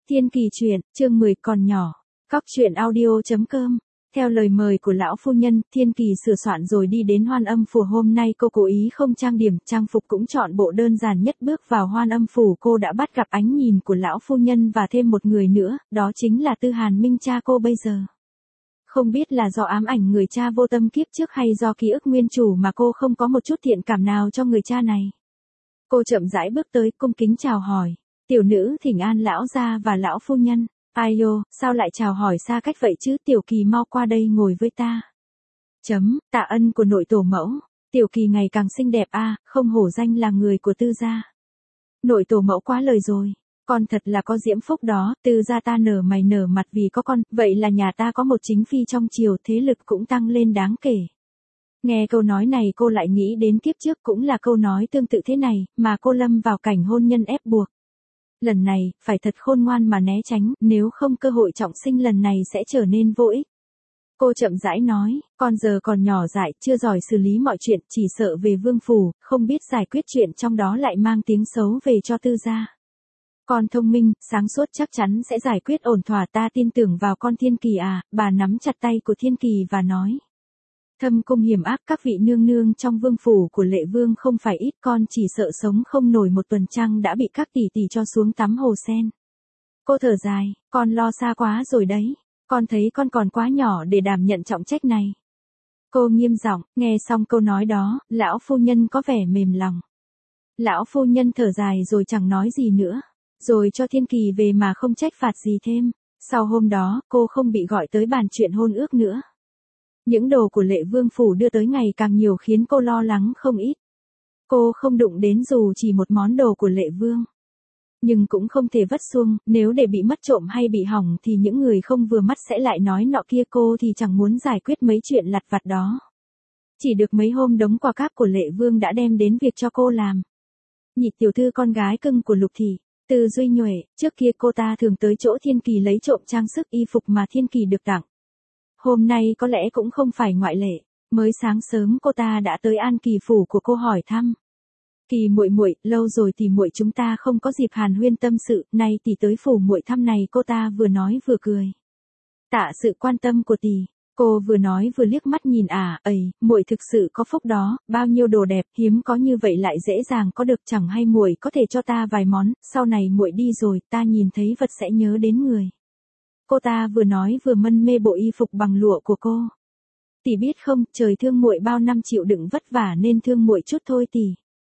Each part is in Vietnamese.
Thiên Kỳ truyện, chương 10 còn nhỏ. Cóc truyện audio.com. Theo lời mời của lão phu nhân, Thiên Kỳ sửa soạn rồi đi đến Hoan Âm phủ. Hôm nay cô cố ý không trang điểm, trang phục cũng chọn bộ đơn giản nhất. Bước vào Hoan Âm phủ, cô đã bắt gặp ánh nhìn của lão phu nhân và thêm một người nữa, đó chính là Tư Hàn Minh, cha cô bây giờ. Không biết là do ám ảnh người cha vô tâm kiếp trước hay do ký ức nguyên chủ mà cô không có một chút thiện cảm nào cho người cha này. Cô chậm rãi bước tới, cung kính chào hỏi. Tiểu nữ thỉnh an lão gia và lão phu nhân. Ai ô, sao lại chào hỏi xa cách vậy chứ? Tiểu Kỳ mau qua đây ngồi với ta. Tạ ân của nội tổ mẫu. Tiểu Kỳ ngày càng xinh đẹp không hổ danh là người của Tư gia. Nội tổ mẫu quá lời rồi. Con thật là có diễm phúc đó. Tư gia ta nở mày nở mặt vì có con, vậy là nhà ta có một chính phi trong triều, thế lực cũng tăng lên đáng kể. Nghe câu nói này cô lại nghĩ đến kiếp trước cũng là câu nói tương tự thế này, mà cô lâm vào cảnh hôn nhân ép buộc. Lần này, phải thật khôn ngoan mà né tránh, nếu không cơ hội trọng sinh lần này sẽ trở nên vô ích. Cô chậm rãi nói, con giờ còn nhỏ dại, chưa giỏi xử lý mọi chuyện, chỉ sợ về vương phủ, không biết giải quyết chuyện trong đó lại mang tiếng xấu về cho Tư gia. Con thông minh, sáng suốt chắc chắn sẽ giải quyết ổn thỏa, ta tin tưởng vào con Thiên Kỳ bà nắm chặt tay của Thiên Kỳ và nói. Thâm cung hiểm ác, các vị nương nương trong vương phủ của Lệ Vương không phải ít, con chỉ sợ sống không nổi một tuần trăng đã bị các tỷ tỷ cho xuống tắm hồ sen. Cô thở dài, con lo xa quá rồi đấy, con thấy con còn quá nhỏ để đảm nhận trọng trách này. Cô nghiêm giọng, nghe xong câu nói đó, lão phu nhân có vẻ mềm lòng. Lão phu nhân thở dài rồi chẳng nói gì nữa, rồi cho Thiên Kỳ về mà không trách phạt gì thêm. Sau hôm đó, cô không bị gọi tới bàn chuyện hôn ước nữa. Những đồ của Lệ Vương phủ đưa tới ngày càng nhiều khiến cô lo lắng không ít. Cô không đụng đến dù chỉ một món đồ của Lệ Vương. Nhưng cũng không thể vất xuông, nếu để bị mất trộm hay bị hỏng thì những người không vừa mắt sẽ lại nói nọ kia, cô thì chẳng muốn giải quyết mấy chuyện lặt vặt đó. Chỉ được mấy hôm đống quà cáp của Lệ Vương đã đem đến việc cho cô làm. Nhị tiểu thư con gái cưng của Lục thị, Từ Duy Nhuệ, trước kia cô ta thường tới chỗ Thiên Kỳ lấy trộm trang sức y phục mà Thiên Kỳ được tặng. Hôm nay có lẽ cũng không phải ngoại lệ, mới sáng sớm cô ta đã tới An Kỳ phủ của cô hỏi thăm. Kỳ muội muội, lâu rồi tỷ muội chúng ta không có dịp hàn huyên tâm sự, nay tỷ tới phủ muội thăm này, cô ta vừa nói vừa cười. Tạ sự quan tâm của tỷ. Cô vừa nói vừa liếc mắt nhìn muội thực sự có phúc đó, bao nhiêu đồ đẹp, hiếm có như vậy lại dễ dàng có được, chẳng hay muội có thể cho ta vài món, sau này muội đi rồi, ta nhìn thấy vật sẽ nhớ đến người. Cô ta vừa nói vừa mân mê bộ y phục bằng lụa của cô. Tỷ biết không, trời thương muội bao năm chịu đựng vất vả nên thương muội chút thôi tỷ.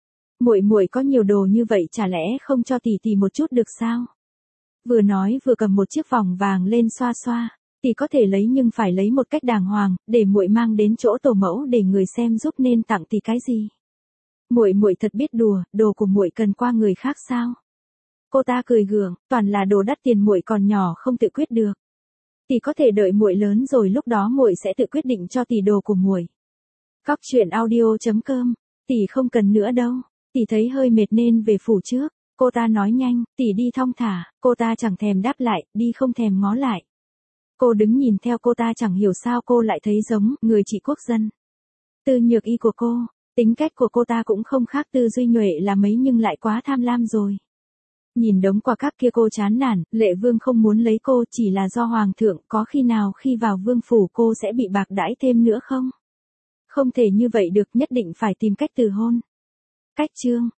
Muội có nhiều đồ như vậy chả lẽ không cho tỷ một chút được sao? Vừa nói vừa cầm một chiếc vòng vàng lên xoa xoa. Tỷ có thể lấy nhưng phải lấy một cách đàng hoàng, để muội mang đến chỗ tổ mẫu để người xem giúp, nên tặng tỷ cái gì. Muội thật biết đùa, đồ của muội cần qua người khác sao? Cô ta cười gượng, toàn là đồ đắt tiền, muội còn nhỏ không tự quyết được. Tỷ có thể đợi muội lớn rồi lúc đó muội sẽ tự quyết định cho tỷ đồ của muội. Cóc truyện audio.com. Tỷ không cần nữa đâu, tỷ thấy hơi mệt nên về phủ trước. Cô ta nói nhanh, tỷ đi thong thả. Cô ta chẳng thèm đáp lại, đi không thèm ngó lại. Cô đứng nhìn theo cô ta, chẳng hiểu sao cô lại thấy giống người chị quốc dân. Tư Nhược Y của cô, tính cách của cô ta cũng không khác Tư Duy Nhuệ là mấy nhưng lại quá tham lam rồi. Nhìn đống quà cáp kia cô chán nản, Lệ Vương không muốn lấy cô chỉ là do Hoàng thượng, có khi nào khi vào vương phủ cô sẽ bị bạc đãi thêm nữa không? Không thể như vậy được, nhất định phải tìm cách từ hôn. Cách chương.